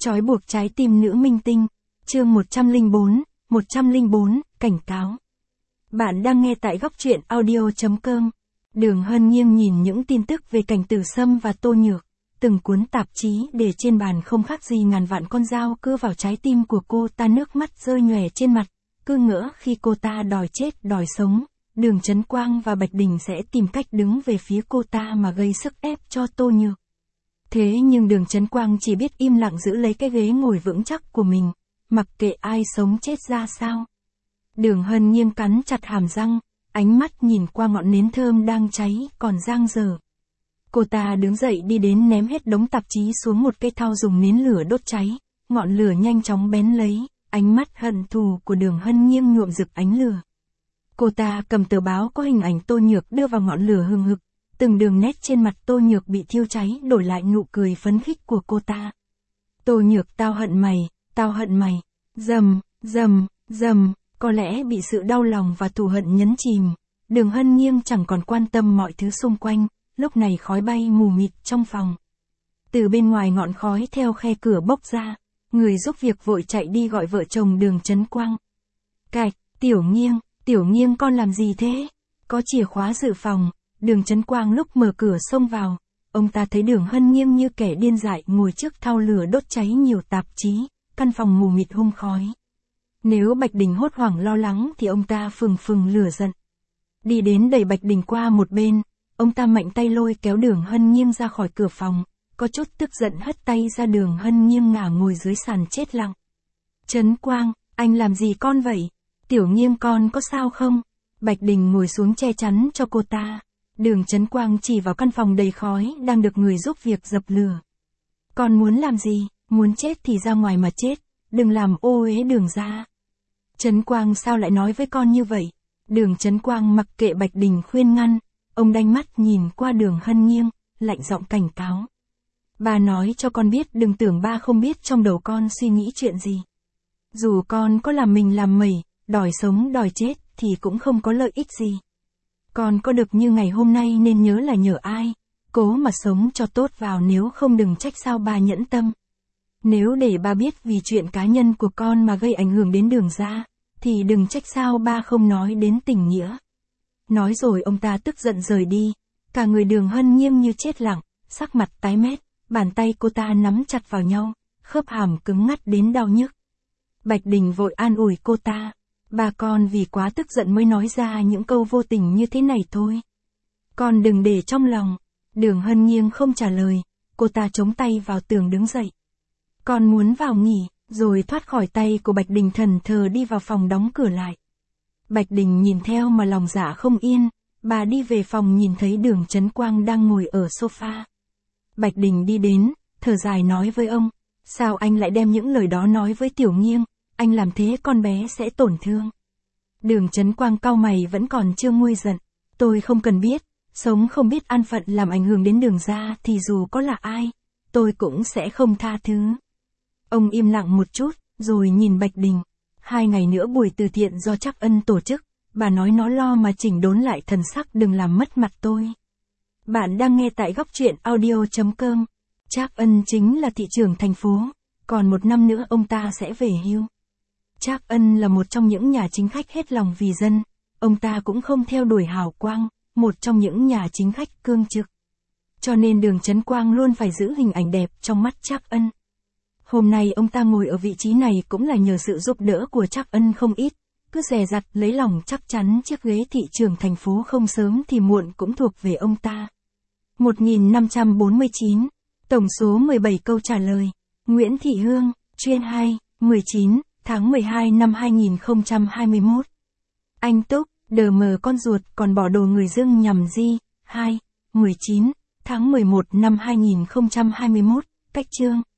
Trói buộc trái tim nữ minh tinh. Chương 104, cảnh cáo. Bạn đang nghe tại góc truyện audio.com. Đường Hân nghiêng nhìn những tin tức về cảnh Tử Sâm và Tô Nhược. Từng cuốn tạp chí để trên bàn không khác gì ngàn vạn con dao cưa vào trái tim của cô ta, nước mắt rơi nhòe trên mặt. Cứ ngỡ khi cô ta đòi chết đòi sống, Đường Chấn Quang và Bạch Đình sẽ tìm cách đứng về phía cô ta mà gây sức ép cho Tô Nhược. Thế nhưng Đường Chấn Quang chỉ biết im lặng giữ lấy cái ghế ngồi vững chắc của mình, mặc kệ ai sống chết ra sao. Đường Hân nghiêng cắn chặt hàm răng, ánh mắt nhìn qua ngọn nến thơm đang cháy còn dang dở. Cô ta đứng dậy đi đến ném hết đống tạp chí xuống một cây thau dùng nến lửa đốt cháy, ngọn lửa nhanh chóng bén lấy, ánh mắt hận thù của Đường Hân nghiêng nhuộm rực ánh lửa. Cô ta cầm tờ báo có hình ảnh Tô Nhược đưa vào ngọn lửa hừng hực, từng đường nét trên mặt Tô Nhược bị thiêu cháy đổi lại nụ cười phấn khích của cô ta. Tô Nhược, tao hận mày, rầm, rầm, rầm, có lẽ bị sự đau lòng và thù hận nhấn chìm, Đường Hân nghiêng chẳng còn quan tâm mọi thứ xung quanh, lúc này khói bay mù mịt trong phòng. Từ bên ngoài ngọn khói theo khe cửa bốc ra, người giúp việc vội chạy đi gọi vợ chồng Đường Chấn Quang. Cạch, Tiểu Nghiêng con làm gì thế? Có chìa khóa dự phòng. Đường Chấn Quang lúc mở cửa xông vào, ông ta thấy Đường Hân nghiêng như kẻ điên dại ngồi trước thau lửa đốt cháy nhiều tạp chí, căn phòng mù mịt hung khói. Nếu Bạch Đình hốt hoảng lo lắng thì ông ta phừng phừng lửa giận. Đi đến đẩy Bạch Đình qua một bên, ông ta mạnh tay lôi kéo Đường Hân nghiêng ra khỏi cửa phòng, có chút tức giận hất tay ra. Đường Hân nghiêng ngả ngồi dưới sàn chết lặng. Chấn Quang, anh làm gì con vậy? Tiểu Nghiêng con có sao không? Bạch Đình ngồi xuống che chắn cho cô ta. Đường Chấn Quang chỉ vào căn phòng đầy khói đang được người giúp việc dập lửa. Con muốn làm gì? Muốn chết thì ra ngoài mà chết, đừng làm ô uế Đường gia. Chấn Quang sao lại nói với con như vậy? Đường Chấn Quang mặc kệ Bạch Đình khuyên ngăn, ông đanh mắt nhìn qua Đường Hân nghiêng, lạnh giọng cảnh cáo. Ba nói cho con biết, đừng tưởng ba không biết trong đầu con suy nghĩ chuyện gì. Dù con có làm mình làm mẩy, đòi sống đòi chết thì cũng không có lợi ích gì. Con có được như ngày hôm nay nên nhớ là nhờ ai, cố mà sống cho tốt vào, nếu không đừng trách sao ba nhẫn tâm. Nếu để ba biết vì chuyện cá nhân của con mà gây ảnh hưởng đến Đường gia, thì đừng trách sao ba không nói đến tình nghĩa. Nói rồi ông ta tức giận rời đi, cả người Đường Hân nghiêng như chết lặng, sắc mặt tái mét, bàn tay cô ta nắm chặt vào nhau, khớp hàm cứng ngắt đến đau nhức. Bạch Đình vội an ủi cô ta. Ba con vì quá tức giận mới nói ra những câu vô tình như thế này thôi. Con đừng để trong lòng. Đường Hân nghiêng không trả lời, cô ta chống tay vào tường đứng dậy. Con muốn vào nghỉ, rồi thoát khỏi tay của Bạch Đình, thẫn thờ đi vào phòng đóng cửa lại. Bạch Đình nhìn theo mà lòng dạ không yên, bà đi về phòng nhìn thấy Đường Chấn Quang đang ngồi ở sofa. Bạch Đình đi đến, thở dài nói với ông, sao anh lại đem những lời đó nói với Tiểu Nghiêng? Anh làm thế con bé sẽ tổn thương. Đường Chấn Quang cau mày vẫn còn chưa nguôi giận. Tôi không cần biết, sống không biết an phận làm ảnh hưởng đến Đường gia thì dù có là ai, tôi cũng sẽ không tha thứ. Ông im lặng một chút, rồi nhìn Bạch Đình. 2 ngày nữa buổi từ thiện do Trác Ân tổ chức, bà nói nó lo mà chỉnh đốn lại thần sắc, đừng làm mất mặt tôi. Bạn đang nghe tại góc truyện audio.com. Trác Ân chính là thị trưởng thành phố, còn 1 năm nữa ông ta sẽ về hưu. Trác Ân là một trong những nhà chính khách hết lòng vì dân, ông ta cũng không theo đuổi hào quang, một trong những nhà chính khách cương trực. Cho nên Đường Chấn Quang luôn phải giữ hình ảnh đẹp trong mắt Trác Ân. Hôm nay ông ta ngồi ở vị trí này cũng là nhờ sự giúp đỡ của Trác Ân không ít, cứ dè dặt lấy lòng chắc chắn chiếc ghế thị trưởng thành phố không sớm thì muộn cũng thuộc về ông ta. 1549, tổng số 17 câu trả lời. Nguyễn Thị Hương, chuyên 2, 19. Tháng 12 năm 2021. Anh Túc, đờ mờ con ruột còn bỏ đồ người dưng nhằm gì? 2, 19, tháng 11 năm 2021, cách chương.